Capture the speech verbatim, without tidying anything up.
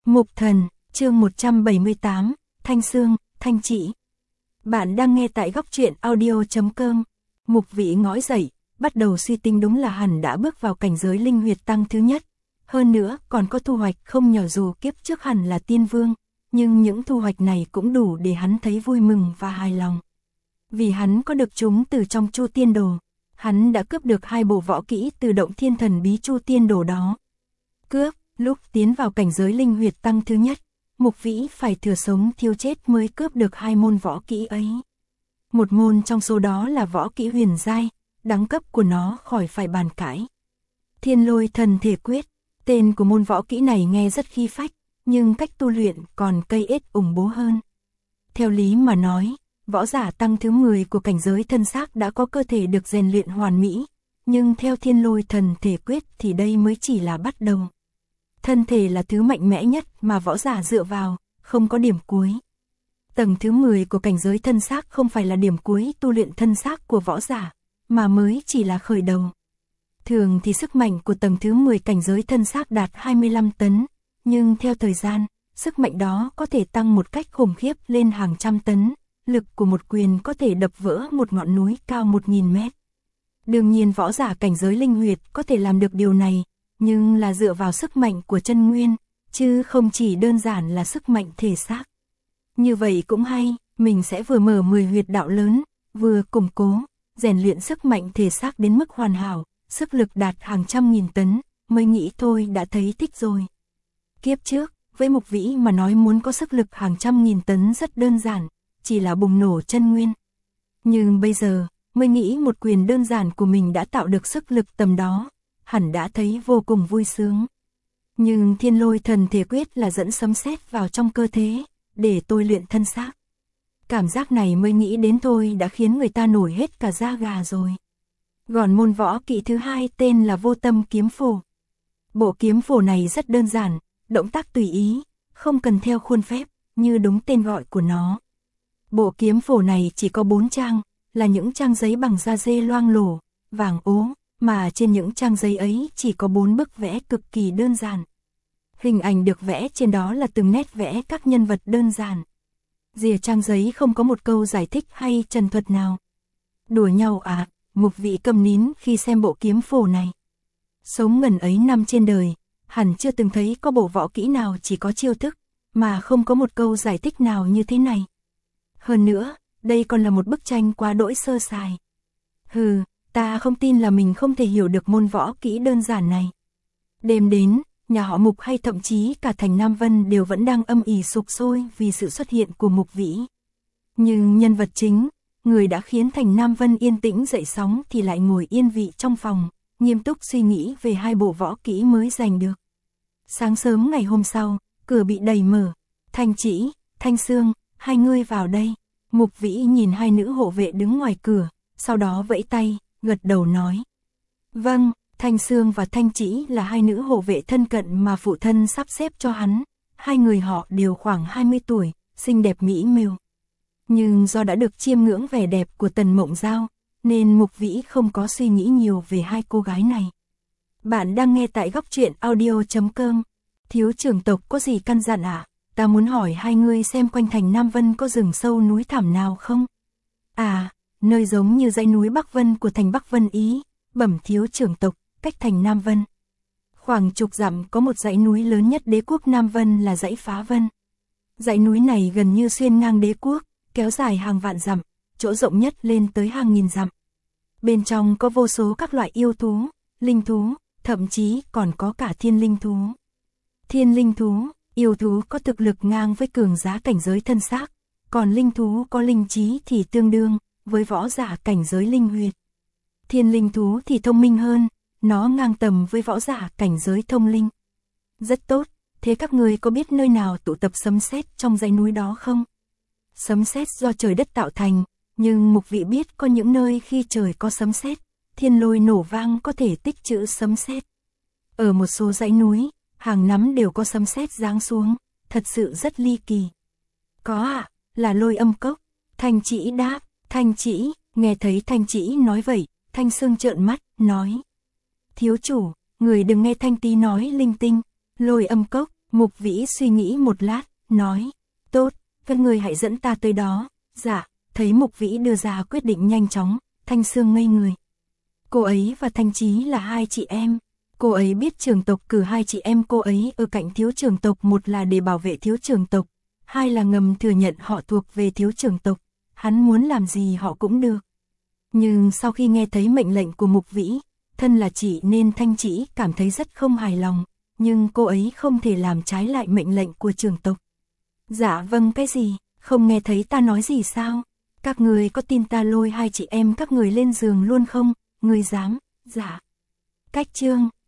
Mục Thần, chương một trăm bảy mươi tám, Thanh Sương, Thanh Chỉ. Bạn đang nghe tại góc truyện audio chấm com. Mục Vĩ ngói dậy, bắt đầu suy tính, đúng là hắn đã bước vào cảnh giới linh huyệt tăng thứ nhất. Hơn nữa, còn có thu hoạch không nhỏ, dù kiếp trước hắn là tiên vương, nhưng những thu hoạch này cũng đủ để hắn thấy vui mừng và hài lòng. Vì hắn có được chúng từ trong Chu Tiên Đồ, hắn đã cướp được hai bộ võ kỹ từ động thiên thần bí Chu Tiên Đồ đó. Cướp, lúc tiến vào cảnh giới linh huyệt tăng thứ nhất, Mục Vĩ phải thừa sống thiếu chết mới cướp được hai môn võ kỹ ấy. Một môn trong số đó là võ kỹ huyền giai, đẳng cấp của nó khỏi phải bàn cãi. Thiên Lôi Thần Thể Quyết, tên của môn võ kỹ này nghe rất khí phách, nhưng cách tu luyện còn cây ết ủng bố hơn. Theo lý mà nói, võ giả tăng thứ mười của cảnh giới thân xác đã có cơ thể được rèn luyện hoàn mỹ, nhưng theo Thiên Lôi Thần Thể Quyết thì đây mới chỉ là bắt đầu. Thân thể là thứ mạnh mẽ nhất mà võ giả dựa vào, không có điểm cuối. Tầng thứ mười của cảnh giới thân xác không phải là điểm cuối tu luyện thân xác của võ giả, mà mới chỉ là khởi đầu. Thường thì sức mạnh của tầng thứ mười cảnh giới thân xác đạt hai mươi lăm tấn, nhưng theo thời gian, sức mạnh đó có thể tăng một cách khủng khiếp lên hàng trăm tấn, lực của một quyền có thể đập vỡ một ngọn núi cao một nghìn mét. Đương nhiên võ giả cảnh giới linh huyệt có thể làm được điều này, nhưng là dựa vào sức mạnh của chân nguyên, chứ không chỉ đơn giản là sức mạnh thể xác. Như vậy cũng hay, mình sẽ vừa mở mười huyệt đạo lớn, vừa củng cố, rèn luyện sức mạnh thể xác đến mức hoàn hảo, sức lực đạt hàng trăm nghìn tấn, mới nghĩ thôi đã thấy thích rồi. Kiếp trước, với Mục Vĩ mà nói muốn có sức lực hàng trăm nghìn tấn rất đơn giản, chỉ là bùng nổ chân nguyên. Nhưng bây giờ, mới nghĩ một quyền đơn giản của mình đã tạo được sức lực tầm đó, hẳn đã thấy vô cùng vui sướng. Nhưng Thiên Lôi Thần Thể Quyết là dẫn sấm sét vào trong cơ thể, để tôi luyện thân xác. Cảm giác này mới nghĩ đến thôi đã khiến người ta nổi hết cả da gà rồi. Còn môn võ kỹ thứ hai tên là Vô Tâm Kiếm Phổ. Bộ kiếm phổ này rất đơn giản, động tác tùy ý, không cần theo khuôn phép, như đúng tên gọi của nó. Bộ kiếm phổ này chỉ có bốn trang, là những trang giấy bằng da dê loang lổ, vàng ố, mà trên những trang giấy ấy chỉ có bốn bức vẽ cực kỳ đơn giản. Hình ảnh được vẽ trên đó là từng nét vẽ các nhân vật đơn giản. Rìa trang giấy không có một câu giải thích hay trần thuật nào. Đùa nhau à, Mục Vĩ câm nín khi xem bộ kiếm phổ này. Sống ngần ấy năm trên đời, hẳn chưa từng thấy có bộ võ kỹ nào chỉ có chiêu thức, mà không có một câu giải thích nào như thế này. Hơn nữa, đây còn là một bức tranh quá đỗi sơ sài. Hừ, ta không tin là mình không thể hiểu được môn võ kỹ đơn giản này. Đêm đến, nhà họ Mục hay thậm chí cả thành Nam Vân đều vẫn đang âm ỉ sục sôi vì sự xuất hiện của Mục Vĩ. Nhưng nhân vật chính, người đã khiến thành Nam Vân yên tĩnh dậy sóng thì lại ngồi yên vị trong phòng, nghiêm túc suy nghĩ về hai bộ võ kỹ mới giành được. Sáng sớm ngày hôm sau, cửa bị đẩy mở. Thanh Chỉ, Thanh Sương, hai ngươi vào đây. Mục Vĩ nhìn hai nữ hộ vệ đứng ngoài cửa, sau đó vẫy tay, gật đầu nói. Vâng, Thanh Sương và Thanh Chỉ là hai nữ hộ vệ thân cận mà phụ thân sắp xếp cho hắn. Hai người họ đều khoảng hai mươi tuổi, xinh đẹp mỹ miều. Nhưng do đã được chiêm ngưỡng vẻ đẹp của Tần Mộng Giao, nên Mục Vĩ không có suy nghĩ nhiều về hai cô gái này. Bạn đang nghe tại góc truyện audio chấm com. Thiếu trưởng tộc có gì căn dặn à? Ta muốn hỏi hai ngươi xem quanh thành Nam Vân có rừng sâu núi thẳm nào không? À, nơi giống như dãy núi Bắc Vân của thành Bắc Vân Ý, bẩm thiếu trưởng tộc, cách thành Nam Vân khoảng chục dặm có một dãy núi lớn nhất đế quốc Nam Vân là dãy Phá Vân. Dãy núi này gần như xuyên ngang đế quốc, kéo dài hàng vạn dặm, chỗ rộng nhất lên tới hàng nghìn dặm. Bên trong có vô số các loại yêu thú, linh thú, thậm chí còn có cả thiên linh thú. Thiên linh thú, yêu thú có thực lực ngang với cường giá cảnh giới thân xác, còn linh thú có linh trí thì tương đương với võ giả cảnh giới linh huyệt. Thiên linh thú thì thông minh hơn, nó ngang tầm với võ giả cảnh giới thông linh. Rất tốt, thế các ngươi có biết nơi nào tụ tập sấm sét trong dãy núi đó không? Sấm sét do trời đất tạo thành, nhưng Mục Vĩ biết có những nơi khi trời có sấm sét, thiên lôi nổ vang có thể tích trữ sấm sét. Ở một số dãy núi, hàng năm đều có sấm sét giáng xuống, thật sự rất ly kỳ. Có ạ, à, là Lôi Âm Cốc. Thanh Chỉ đáp. Thanh Chỉ, nghe thấy Thanh Chỉ nói vậy, Thanh Sương trợn mắt, nói. Thiếu chủ, người đừng nghe Thanh Tí nói linh tinh, Lôi Âm Cốc, Mục Vĩ suy nghĩ một lát, nói, tốt, các người hãy dẫn ta tới đó. Dạ, thấy Mục Vĩ đưa ra quyết định nhanh chóng, Thanh Sương ngây người. Cô ấy và Thanh Chí là hai chị em. Cô ấy biết trưởng tộc cử hai chị em cô ấy ở cạnh thiếu trưởng tộc, một là để bảo vệ thiếu trưởng tộc, hai là ngầm thừa nhận họ thuộc về thiếu trưởng tộc, hắn muốn làm gì họ cũng được. Nhưng sau khi nghe thấy mệnh lệnh của Mục Vĩ, thân là chị nên Thanh Chỉ cảm thấy rất không hài lòng, nhưng cô ấy không thể làm trái lại mệnh lệnh của trưởng tộc. Dạ vâng, cái gì, không nghe thấy ta nói gì sao? Các người có tin ta lôi hai chị em các người lên giường luôn không? Người dám? Dạ. Cách chương